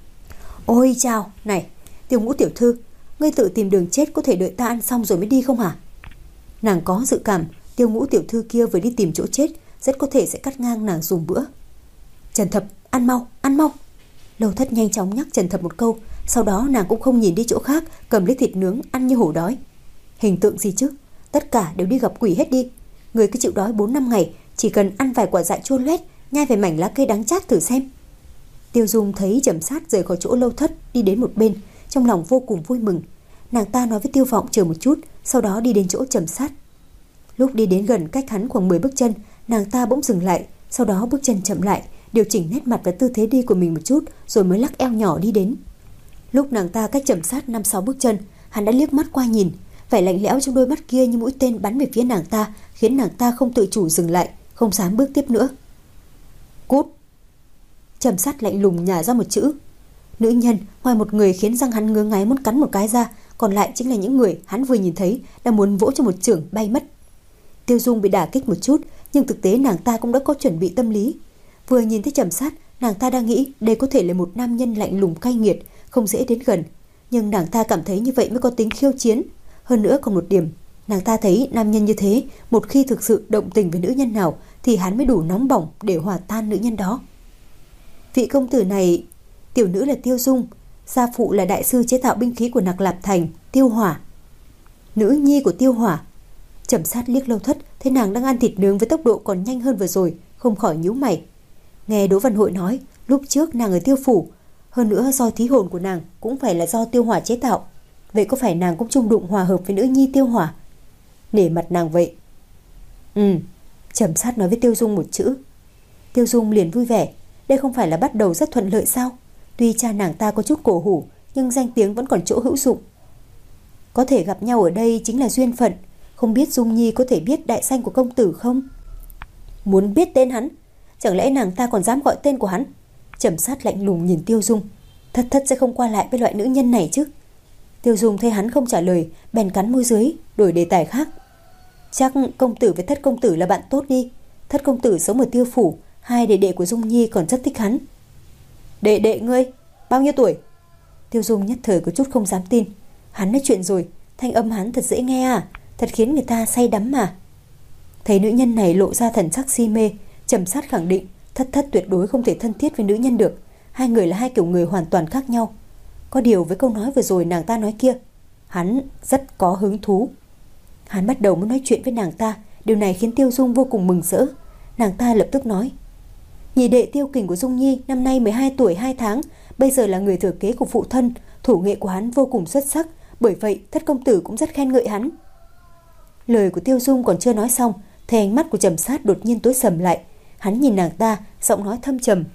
Ôi chao, này, Tiêu Ngũ tiểu thư, ngươi tự tìm đường chết có thể đợi ta ăn xong rồi mới đi không hả? Nàng có dự cảm Tiêu Ngũ tiểu thư kia vừa đi tìm chỗ chết, rất có thể sẽ cắt ngang nàng dùng bữa. Trần Thập, ăn mau, ăn mau. Lâu Thất nhanh chóng nhắc Trần Thập một câu, sau đó nàng cũng không nhìn đi chỗ khác, cầm lấy thịt nướng ăn như hổ đói. Hình tượng gì chứ, tất cả đều đi gặp quỷ hết đi. Người cứ chịu đói bốn năm ngày, chỉ cần ăn vài quả dại chua loét, nhai vài mảnh lá cây đắng chát thử xem. Tiêu Dung thấy Trầm Sát rời khỏi chỗ Lâu Thất đi đến một bên, trong lòng vô cùng vui mừng. Nàng ta nói với Tiêu Vọng chờ một chút, sau đó đi đến chỗ Trầm Sát. Lúc đi đến gần cách hắn khoảng mười bước chân, nàng ta bỗng dừng lại, sau đó bước chân chậm lại, điều chỉnh nét mặt và tư thế đi của mình một chút, rồi mới lắc eo nhỏ đi đến. Lúc nàng ta cách Trầm Sát năm sáu bước chân, hắn đã liếc mắt qua nhìn, vẻ lạnh lẽo trong đôi mắt kia như mũi tên bắn về phía nàng ta, khiến nàng ta không tự chủ dừng lại, không dám bước tiếp nữa. Cút! Trầm Sát lạnh lùng nhả ra một chữ. Nữ nhân, ngoài một người khiến răng hắn ngứa ngáy muốn cắn một cái ra, còn lại chính là những người hắn vừa nhìn thấy đã muốn vỗ cho một chưởng bay mất. Tiêu Dung bị đả kích một chút, nhưng thực tế nàng ta cũng đã có chuẩn bị tâm lý. Vừa nhìn thấy Trầm Sát, nàng ta đang nghĩ đây có thể là một nam nhân lạnh lùng cay nghiệt, không dễ đến gần, nhưng nàng ta cảm thấy như vậy mới có tính khiêu chiến. Hơn nữa còn một điểm, nàng ta thấy nam nhân như thế, một khi thực sự động tình với nữ nhân nào thì hắn mới đủ nóng bỏng để hòa tan nữ nhân đó. Vị công tử này, tiểu nữ là Tiêu Dung, gia phụ là đại sư chế tạo binh khí của Nặc Lạp Thành, Tiêu Hỏa. Nữ nhi của Tiêu Hỏa. Trầm Sát liếc Lâu Thất, thấy nàng đang ăn thịt nướng với tốc độ còn nhanh hơn vừa rồi, không khỏi nhíu mày. Nghe Đỗ Văn Hội nói, lúc trước nàng ở Tiêu phủ, hơn nữa roi thí hồn của nàng cũng phải là do Tiêu Hỏa chế tạo. Vậy có phải nàng cũng chung đụng hòa hợp với nữ nhi Tiêu Hỏa? Nể mặt nàng vậy. Ừ, Trầm Sát nói với Tiêu Dung một chữ. Tiêu Dung liền vui vẻ, đây không phải là bắt đầu rất thuận lợi sao? Tuy cha nàng ta có chút cổ hủ, nhưng danh tiếng vẫn còn chỗ hữu dụng. Có thể gặp nhau ở đây chính là duyên phận. Không biết Dung Nhi có thể biết đại danh của công tử không? Muốn biết tên hắn? Chẳng lẽ nàng ta còn dám gọi tên của hắn? Trầm Sát lạnh lùng nhìn Tiêu Dung. Thất thất sẽ không qua lại với loại nữ nhân này chứ? Tiêu Dung thấy hắn không trả lời, bèn cắn môi dưới, đổi đề tài khác. Chắc công tử với Thất công tử là bạn tốt đi. Thất công tử sống ở Tiêu phủ, hai đệ đệ của Dung Nhi còn rất thích hắn. Đệ đệ ngươi, bao nhiêu tuổi? Tiêu Dung nhất thời có chút không dám tin. Hắn nói chuyện rồi, thanh âm hắn thật dễ nghe à, thật khiến người ta say đắm mà. Thấy nữ nhân này lộ ra thần sắc si mê, Trầm Sát khẳng định Thất thất tuyệt đối không thể thân thiết với nữ nhân được. Hai người là hai kiểu người hoàn toàn khác nhau. Có điều với câu nói vừa rồi nàng ta nói kia, hắn rất có hứng thú. Hắn bắt đầu muốn nói chuyện với nàng ta. Điều này khiến Tiêu Dung vô cùng mừng rỡ. Nàng ta lập tức nói, nhị đệ Tiêu Kình của Dung Nhi năm nay mười hai tuổi hai tháng, bây giờ là người thừa kế của phụ thân. Thủ nghệ của hắn vô cùng xuất sắc, bởi vậy Thất công tử cũng rất khen ngợi hắn. Lời của Tiêu Dung còn chưa nói xong, thì ánh mắt của Trầm Sát đột nhiên tối sầm lại. Hắn nhìn nàng ta, giọng nói thâm trầm.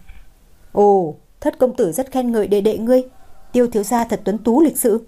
Ồ, Thất công tử rất khen ngợi đệ đệ ngươi. Tiêu thiếu gia thật tuấn tú lịch sự.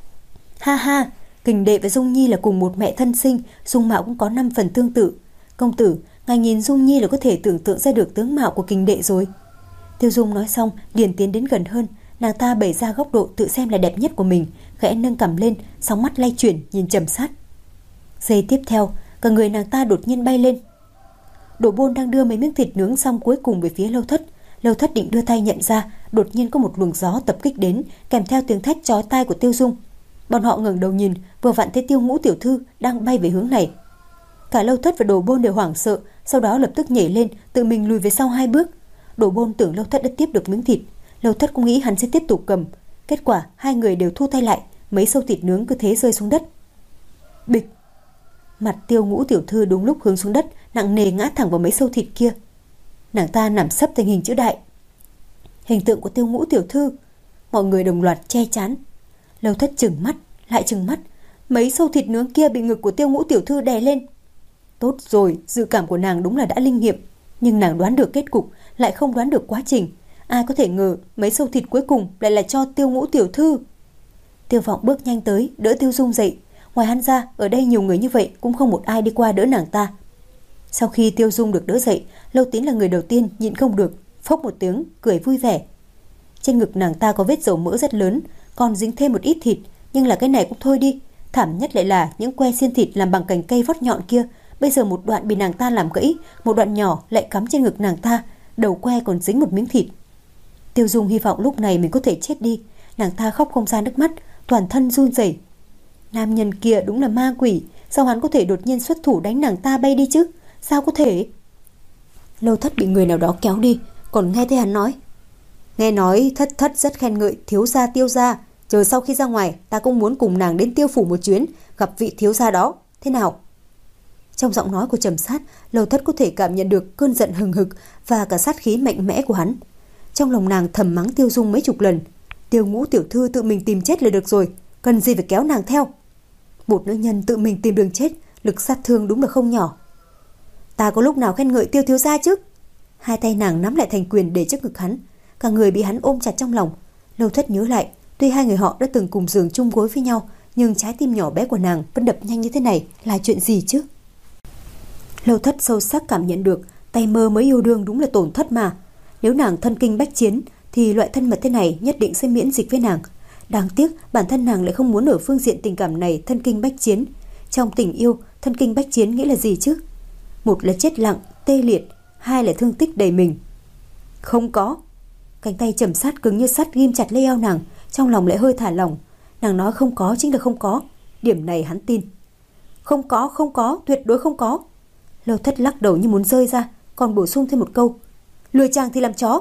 Ha ha, Kình đệ và Dung Nhi là cùng một mẹ thân sinh, dung mạo cũng có năm phần tương tự. Công tử, ngài nhìn Dung Nhi là có thể tưởng tượng ra được tướng mạo của Kình đệ rồi. Tiêu Dung nói xong, liền tiến đến gần hơn. Nàng ta bày ra góc độ tự xem là đẹp nhất của mình, khẽ nâng cằm lên, sóng mắt lay chuyển nhìn Trầm Sát. Giây tiếp theo, cả người nàng ta đột nhiên bay lên. Đỗ Bôn đang đưa mấy miếng thịt nướng xong cuối cùng về phía Lâu Thất. Lâu Thất định đưa tay nhận ra, đột nhiên có một luồng gió tập kích đến, kèm theo tiếng thét chói tai của Tiêu Dung. Bọn họ ngẩng đầu nhìn, vừa vặn thấy Tiêu Ngũ tiểu thư đang bay về hướng này. Cả Lâu Thất và Đỗ Bôn đều hoảng sợ, sau đó lập tức nhảy lên, tự mình lùi về sau hai bước. Đỗ Bôn tưởng Lâu Thất đã tiếp được miếng thịt, Lâu Thất cũng nghĩ hắn sẽ tiếp tục cầm. Kết quả hai người đều thu tay lại, mấy sâu thịt nướng cứ thế rơi xuống đất. Bịch! Mặt Tiêu Ngũ tiểu thư đúng lúc hướng xuống đất, nặng nề ngã thẳng vào mấy sâu thịt kia. Nàng ta nằm sấp thành hình chữ đại. Hình tượng của Tiêu Ngũ tiểu thư. Mọi người đồng loạt che chắn. Lâu Thất trừng mắt, lại trừng mắt. Mấy sâu thịt nướng kia bị ngực của Tiêu Ngũ tiểu thư đè lên. Tốt rồi, dự cảm của nàng đúng là đã linh nghiệm, nhưng nàng đoán được kết cục, lại không đoán được quá trình. Ai có thể ngờ mấy sâu thịt cuối cùng lại là cho Tiêu Ngũ tiểu thư. Tiêu Vọng bước nhanh tới, đỡ Tiêu Dung dậy. Ngoài hắn ra, ở đây nhiều người như vậy cũng không một ai đi qua đỡ nàng ta. Sau khi Tiêu Dung được đỡ dậy, Lâu Tín là người đầu tiên nhịn không được, phốc một tiếng, cười vui vẻ. Trên ngực nàng ta có vết dầu mỡ rất lớn, còn dính thêm một ít thịt, nhưng là cái này cũng thôi đi. Thảm nhất lại là những que xiên thịt làm bằng cành cây vót nhọn kia, bây giờ một đoạn bị nàng ta làm gãy, một đoạn nhỏ lại cắm trên ngực nàng ta, đầu que còn dính một miếng thịt. Tiêu Dung hy vọng lúc này mình có thể chết đi, nàng ta khóc không ra nước mắt, toàn thân run rẩy. Nam nhân kia đúng là ma quỷ, sao hắn có thể đột nhiên xuất thủ đánh nàng ta bay đi chứ? Sao có thể? Lâu Thất bị người nào đó kéo đi, còn nghe thấy hắn nói: nghe nói Thất Thất rất khen ngợi thiếu gia Tiêu gia, chờ sau khi ra ngoài ta cũng muốn cùng nàng đến Tiêu phủ một chuyến, gặp vị thiếu gia đó, thế nào? Trong giọng nói của Trầm Sát, Lâu Thất có thể cảm nhận được cơn giận hừng hực và cả sát khí mạnh mẽ của hắn. Trong lòng nàng thầm mắng Tiêu Dung mấy chục lần: Tiêu Ngũ tiểu thư tự mình tìm chết là được rồi, cần gì phải kéo nàng theo? Một nữ nhân tự mình tìm đường chết, lực sát thương đúng là không nhỏ. Ta có lúc nào khen ngợi Tiêu thiếu gia chứ? Hai tay nàng nắm lại thành quyền để trước ngực hắn, cả người bị hắn ôm chặt trong lòng. Lâu Thất nhớ lại, tuy hai người họ đã từng cùng giường chung gối với nhau, nhưng trái tim nhỏ bé của nàng vẫn đập nhanh như thế này là chuyện gì chứ? Lâu Thất sâu sắc cảm nhận được tay mơ mới yêu đương đúng là tổn thất mà. Nếu nàng thân kinh bách chiến thì loại thân mật thế này nhất định sẽ miễn dịch với nàng. Đáng tiếc bản thân nàng lại không muốn ở phương diện tình cảm này thân kinh bách chiến. Trong tình yêu, thân kinh bách chiến nghĩa là gì chứ? Một là chết lặng, tê liệt, hai là thương tích đầy mình. Không có. Cánh tay Trầm Sát cứng như sắt ghim chặt lấy eo nàng, trong lòng lại hơi thả lỏng. Nàng nói không có chính là không có, điểm này hắn tin. Không có, không có, tuyệt đối không có. Lâu Thất lắc đầu như muốn rơi ra, còn bổ sung thêm một câu: lừa chàng thì làm chó.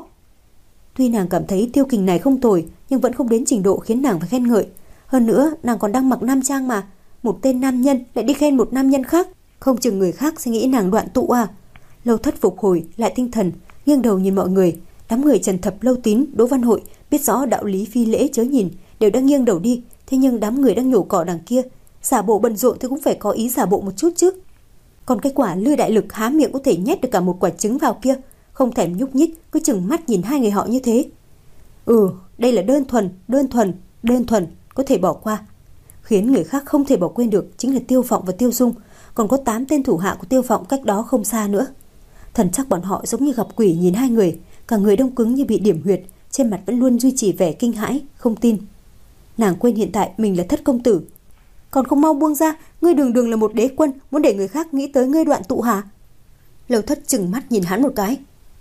Tuy nàng cảm thấy Tiêu Kình này không tồi, nhưng vẫn không đến trình độ khiến nàng phải khen ngợi. Hơn nữa nàng còn đang mặc nam trang mà, một tên nam nhân lại đi khen một nam nhân khác, không chừng người khác sẽ nghĩ nàng đoạn tụ à. Lâu Thất phục hồi lại tinh thần, nghiêng đầu nhìn mọi người. Đám người Trần Thập, Lâu Tín, Đỗ Văn Hội biết rõ đạo lý phi lễ chớ nhìn, đều đang nghiêng đầu đi. Thế nhưng đám người đang nhổ cỏ đằng kia, giả bộ bận rộn thì cũng phải có ý giả bộ một chút chứ. Còn cái quả Lư Đại Lực há miệng có thể nhét được cả một quả trứng vào kia, không thèm nhúc nhích, cứ chừng mắt nhìn hai người họ như thế. Ừ, đây là đơn thuần, đơn thuần, đơn thuần, có thể bỏ qua. Khiến người khác không thể bỏ quên được chính là Tiêu Vọng và Tiêu Dung, còn có tám tên thủ hạ của Tiêu Vọng cách đó không xa nữa. Thần sắc bọn họ giống như gặp quỷ nhìn hai người, cả người đông cứng như bị điểm huyệt, trên mặt vẫn luôn duy trì vẻ kinh hãi, không tin. Nàng quên hiện tại mình là Thất công tử. Còn không mau buông ra, ngươi đường đường là một đế quân, muốn để người khác nghĩ tới ngươi đoạn tụ hả? Lâu Thất chừng mắt nhìn hắn một cái.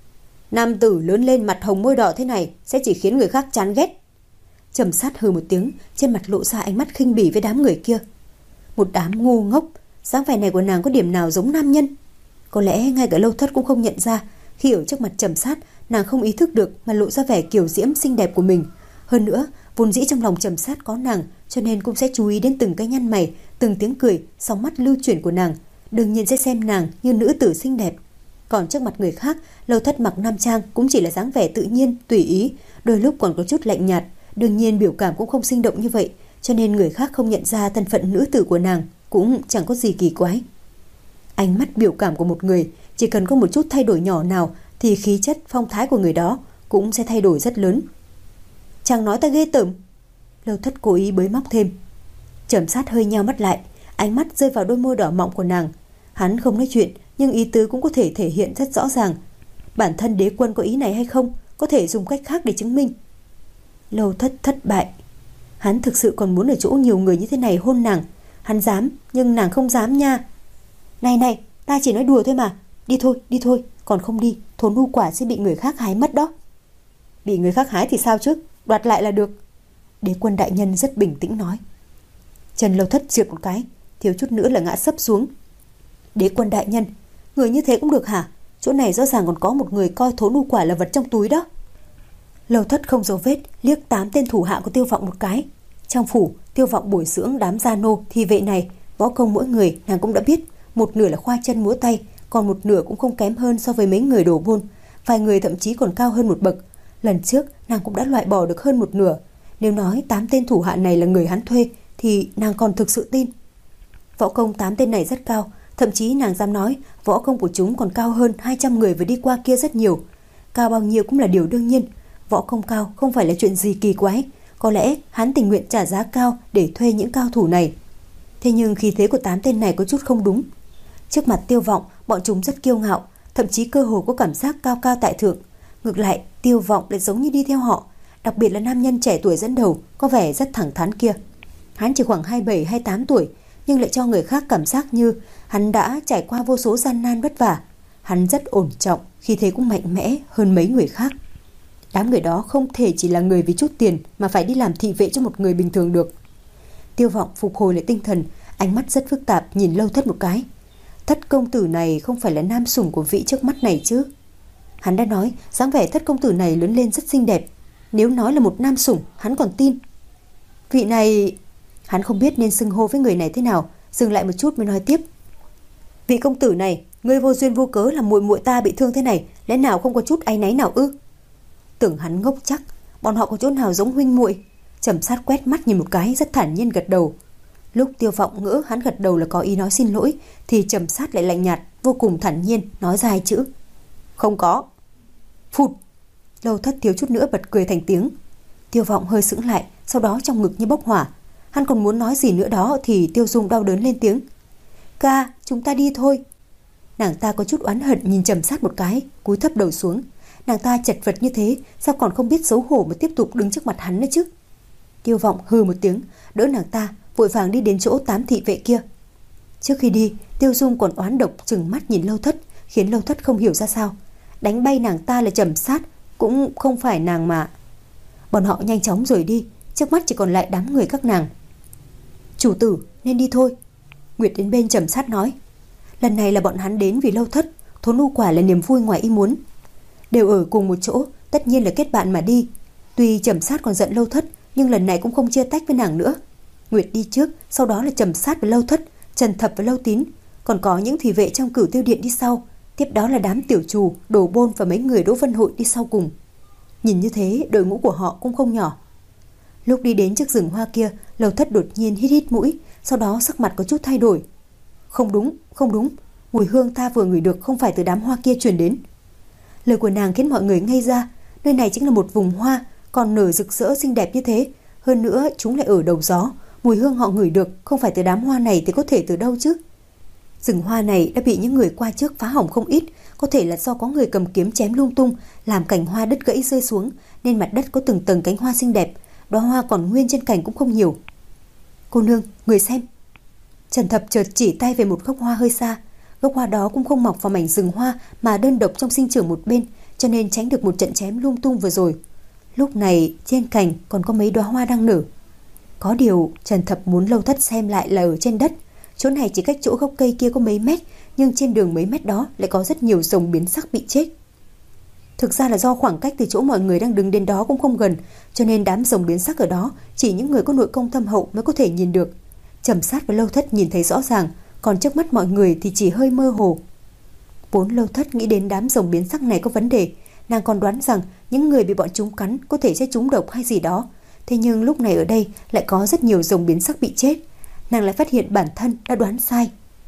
Nam tử lớn lên mặt hồng môi đỏ thế này sẽ chỉ khiến người khác chán ghét. Trầm Sát hừ một tiếng, trên mặt lộ ra ánh mắt khinh bỉ với đám người kia. Một đám ngu ngốc, dáng vẻ này của nàng có điểm nào giống nam nhân? Có lẽ ngay cả Lâu Thất cũng không nhận ra, khi ở trước mặt Trầm Sát, nàng không ý thức được mà lộ ra vẻ kiều diễm xinh đẹp của mình. Hơn nữa, vốn dĩ trong lòng Trầm Sát có nàng, cho nên cũng sẽ chú ý đến từng cái nhăn mày, từng tiếng cười, sóng mắt lưu chuyển của nàng, đương nhiên sẽ xem nàng như nữ tử xinh đẹp. Còn trước mặt người khác, Lâu Thất mặc nam trang cũng chỉ là dáng vẻ tự nhiên, tùy ý, đôi lúc còn có chút lạnh nhạt, đương nhiên biểu cảm cũng không sinh động như vậy, cho nên người khác không nhận ra thân phận nữ tử của nàng cũng chẳng có gì kỳ quái. Ánh mắt biểu cảm của một người chỉ cần có một chút thay đổi nhỏ nào thì khí chất phong thái của người đó cũng sẽ thay đổi rất lớn. Chàng nói ta ghê tởm. Lâu Thất cố ý bới móc thêm. Trầm Sát hơi nheo mắt lại, ánh mắt rơi vào đôi môi đỏ mọng của nàng. Hắn không nói chuyện, nhưng ý tứ cũng có thể thể hiện rất rõ ràng. Bản thân đế quân có ý này hay không, có thể dùng cách khác để chứng minh. Lâu Thất thất bại. Hắn thực sự còn muốn ở chỗ nhiều người như thế này hôn nàng. Hắn dám, nhưng nàng không dám nha. Này này, ta chỉ nói đùa thôi mà. Đi thôi, đi thôi, còn không đi, thốn u quả sẽ bị người khác hái mất đó. Bị người khác hái thì sao chứ, đoạt lại là được. Đế quân đại nhân rất bình tĩnh nói. Trần Lâu Thất trượt một cái, thiếu chút nữa là ngã sấp xuống. Đế quân đại nhân, người như thế cũng được hả? Chỗ này rõ ràng còn có một người coi thốn u quả là vật trong túi đó. Lâu Thất không dấu vết liếc tám tên thủ hạ của Tiêu Vọng một cái. Trong phủ, Tiêu Vọng bồi dưỡng đám gia nô thì vệ này, võ công mỗi người nàng cũng đã biết, một nửa là khoa chân múa tay, còn một nửa cũng không kém hơn so với mấy người đổ vôn, vài người thậm chí còn cao hơn một bậc. Lần trước nàng cũng đã loại bỏ được hơn một nửa. Nếu nói tám tên thủ hạ này là người hắn thuê thì nàng còn thực sự tin. Võ công tám tên này rất cao, thậm chí nàng dám nói võ công của chúng còn cao hơn hai trăm người vừa đi qua kia rất nhiều. Cao bao nhiêu cũng là điều đương nhiên, võ công cao không phải là chuyện gì kỳ quái, có lẽ hắn tình nguyện trả giá cao để thuê những cao thủ này. Thế nhưng khí thế của tám tên này có chút không đúng. Trước mặt Tiêu Vọng, bọn chúng rất kiêu ngạo, thậm chí cơ hồ có cảm giác cao cao tại thượng. Ngược lại, Tiêu Vọng lại giống như đi theo họ, đặc biệt là nam nhân trẻ tuổi dẫn đầu, có vẻ rất thẳng thắn kia. Hắn chỉ khoảng hai mươi bảy, hai mươi tám tuổi, nhưng lại cho người khác cảm giác như hắn đã trải qua vô số gian nan vất vả. Hắn rất ổn trọng, khí thế cũng mạnh mẽ hơn mấy người khác. Đám người đó không thể chỉ là người vì chút tiền mà phải đi làm thị vệ cho một người bình thường được. Tiêu Vọng phục hồi lại tinh thần, ánh mắt rất phức tạp nhìn Lâu Thất một cái. Thất công tử này không phải là nam sủng của vị trước mắt này chứ? Hắn đã nói dáng vẻ Thất công tử này lớn lên rất xinh đẹp. Nếu nói là một nam sủng, hắn còn tin. Vị này... Hắn không biết nên xưng hô với người này thế nào, dừng lại một chút mới nói tiếp. Vị công tử này, ngươi vô duyên vô cớ làm muội muội ta bị thương thế này, lẽ nào không có chút áy náy nào ư? Tưởng hắn ngốc chắc, bọn họ có chỗ nào giống huynh muội? Trầm Sát quét mắt nhìn một cái, rất thản nhiên gật đầu. Lúc Tiêu Vọng ngỡ hắn gật đầu là có ý nói xin lỗi, thì Trầm Sát lại lạnh nhạt, vô cùng thản nhiên nói ra hai chữ: không có. Phụt! Lâu Thất thiếu chút nữa bật cười thành tiếng. Tiêu Vọng hơi sững lại, sau đó trong ngực như bốc hỏa. Hắn còn muốn nói gì nữa đó thì Tiêu Dung đau đớn lên tiếng: ca, chúng ta đi thôi. Nàng ta có chút oán hận nhìn Trầm Sát một cái, cúi thấp đầu xuống. Nàng ta chật vật như thế, sao còn không biết xấu hổ mà tiếp tục đứng trước mặt hắn nữa chứ? Tiêu Vọng hừ một tiếng, đỡ nàng ta, vội vàng đi đến chỗ tám thị vệ kia. Trước khi đi, Tiêu Dung còn oán độc trừng mắt nhìn Lâu Thất, khiến Lâu Thất không hiểu ra sao. Đánh bay nàng ta là Trầm Sát, cũng không phải nàng mà. Bọn họ nhanh chóng rời đi, trước mắt chỉ còn lại đám người các nàng. Chủ tử, nên đi thôi. Nguyệt đến bên Trầm Sát nói. Lần này là bọn hắn đến vì Lâu Thất, thốn u quả là niềm vui ngoài ý muốn. Đều ở cùng một chỗ, tất nhiên là kết bạn mà đi. Tuy Trầm Sát còn giận Lâu Thất, nhưng lần này cũng không chia tách với nàng nữa. Nguyệt đi trước, sau đó là Trầm Sát với Lâu Thất, Trần Thập và Lâu Tín, còn có những thị vệ trong Cửu Tiêu Điện đi sau. Tiếp đó là đám tiểu trù, Đồ Bôn và mấy người Đỗ Vân Hội đi sau cùng. Nhìn như thế, đội ngũ của họ cũng không nhỏ. Lúc đi đến trước rừng hoa kia, Lâu Thất đột nhiên hít hít mũi, sau đó sắc mặt có chút thay đổi. Không đúng, không đúng, mùi hương ta vừa ngửi được không phải từ đám hoa kia truyền đến. Lời của nàng khiến mọi người ngây ra. Nơi này chính là một vùng hoa, còn nở rực rỡ xinh đẹp như thế. Hơn nữa chúng lại ở đầu gió, mùi hương họ ngửi được không phải từ đám hoa này thì có thể từ đâu chứ? Rừng hoa này đã bị những người qua trước phá hỏng không ít, có thể là do có người cầm kiếm chém lung tung, làm cành hoa đứt gãy rơi xuống, nên mặt đất có từng tầng cánh hoa xinh đẹp, đóa hoa còn nguyên trên cành cũng không nhiều. Cô nương, người xem. Trần Thập chợt chỉ tay về một gốc hoa hơi xa. Gốc hoa đó cũng không mọc vào mảnh rừng hoa mà đơn độc trong sinh trưởng một bên, cho nên tránh được một trận chém lung tung vừa rồi. Lúc này trên cành còn có mấy đóa hoa đang nở. Có điều Trần Thập muốn Lâu Thất xem lại là ở trên đất. Chỗ này chỉ cách chỗ gốc cây kia có mấy mét, nhưng trên đường mấy mét đó lại có rất nhiều rồng biến sắc bị chết. Thực ra là do khoảng cách từ chỗ mọi người đang đứng đến đó cũng không gần, cho nên đám rồng biến sắc ở đó chỉ những người có nội công thâm hậu mới có thể nhìn được. Trầm Sát và Lâu Thất nhìn thấy rõ ràng, còn trước mắt mọi người thì chỉ hơi mơ hồ. Vốn Lâu Thất nghĩ đến đám rồng biến sắc này có vấn đề, nàng còn đoán rằng những người bị bọn chúng cắn có thể sẽ trúng độc hay gì đó. Thế nhưng lúc này ở đây lại có rất nhiều rồng biến sắc bị chết, nàng lại phát hiện bản thân đã đoán sai.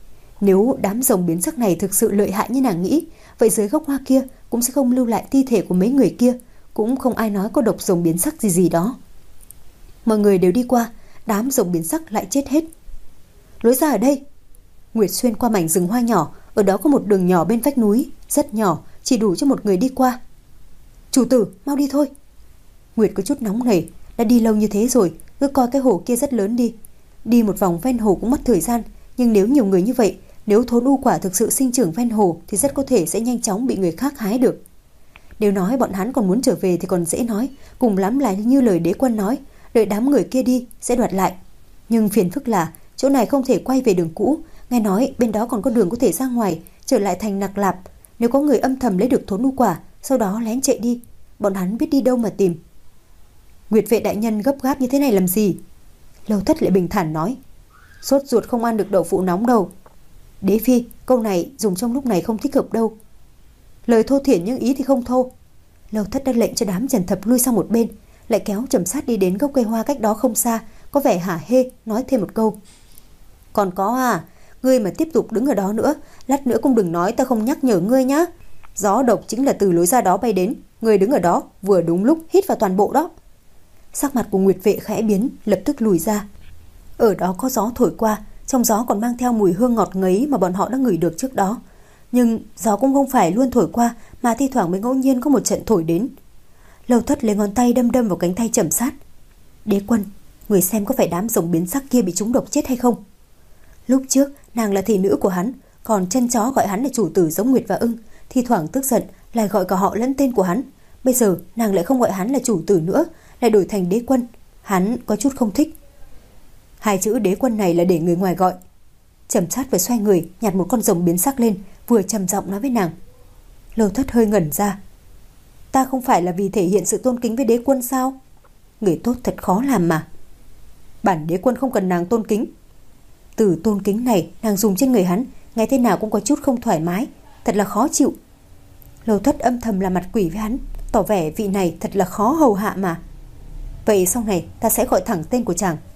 Nếu đám rồng biến sắc này thực sự lợi hại như nàng nghĩ, vậy dưới gốc hoa kia cũng sẽ không lưu lại thi thể của mấy người kia, cũng không ai nói có độc rồng biến sắc gì gì đó. Mọi người đều đi qua, đám rồng biến sắc lại chết hết. Lối ra ở đây. Nguyệt xuyên qua mảnh rừng hoa nhỏ, ở đó có một đường nhỏ bên vách núi, rất nhỏ, chỉ đủ cho một người đi qua. Chủ tử, mau đi thôi. Nguyệt có chút nóng nảy, đã đi lâu như thế rồi, cứ coi cái hồ kia rất lớn đi. Đi một vòng ven hồ cũng mất thời gian, nhưng nếu nhiều người như vậy, nếu thốn u quả thực sự sinh trưởng ven hồ thì rất có thể sẽ nhanh chóng bị người khác hái được. Nếu nói bọn hắn còn muốn trở về thì còn dễ nói, cùng lắm là như lời đế quân nói, đợi đám người kia đi sẽ đoạt lại. Nhưng phiền phức là chỗ này không thể quay về đường cũ, nghe nói bên đó còn có đường có thể ra ngoài, trở lại thành Nặc Lạp. Nếu có người âm thầm lấy được thốn u quả, sau đó lén chạy đi, bọn hắn biết đi đâu mà tìm. Nguyệt vệ đại nhân gấp gáp như thế này làm gì? Lâu Thất lại bình thản nói. Sốt ruột không ăn được đậu phụ nóng đâu. Đế phi, câu này dùng trong lúc này không thích hợp đâu. Lời thô thiển nhưng ý thì không thô. Lâu Thất đã lệnh cho đám Trần Thập lui sang một bên, lại kéo Trầm Sát đi đến gốc cây hoa cách đó không xa, có vẻ hả hê, nói thêm một câu. Còn có à, ngươi mà tiếp tục đứng ở đó nữa, lát nữa cũng đừng nói ta không nhắc nhở ngươi nhá. Gió độc chính là từ lối ra đó bay đến, ngươi đứng ở đó vừa đúng lúc hít vào toàn bộ đó. Sắc mặt của Nguyệt vệ khẽ biến, lập tức lùi ra. Ở đó có gió thổi qua, trong gió còn mang theo mùi hương ngọt ngấy mà bọn họ đã ngửi được trước đó. Nhưng gió cũng không phải luôn thổi qua, mà thi thoảng mới ngẫu nhiên có một trận thổi đến. Lâu Thất lấy ngón tay đâm đâm vào cánh tay Trầm Sát. Đế quân, Người xem có phải đám rồng biến sắc kia bị trúng độc chết hay không? Lúc trước nàng là thị nữ của hắn, còn chân chó gọi hắn là chủ tử giống Nguyệt và Ưng, thi thoảng tức giận lại gọi cả họ lẫn tên của hắn. Bây giờ nàng lại không gọi hắn là chủ tử nữa, lại đổi thành đế quân. Hắn có chút không thích. Hai chữ đế quân này là để người ngoài gọi. Trầm Sát vừa xoay người nhặt một con rồng biến sắc lên, vừa trầm giọng nói với nàng. Lâu Thất hơi ngẩn ra. Ta không phải là vì thể hiện sự tôn kính với đế quân sao? Người tốt thật khó làm mà. Bản đế quân không cần nàng tôn kính. Từ tôn kính này nàng dùng trên người hắn, nghe thế nào cũng có chút không thoải mái, thật là khó chịu. Lâu Thất âm thầm làm mặt quỷ với hắn, tỏ vẻ vị này thật là khó hầu hạ mà. Vậy sau này ta sẽ gọi thẳng tên của chàng.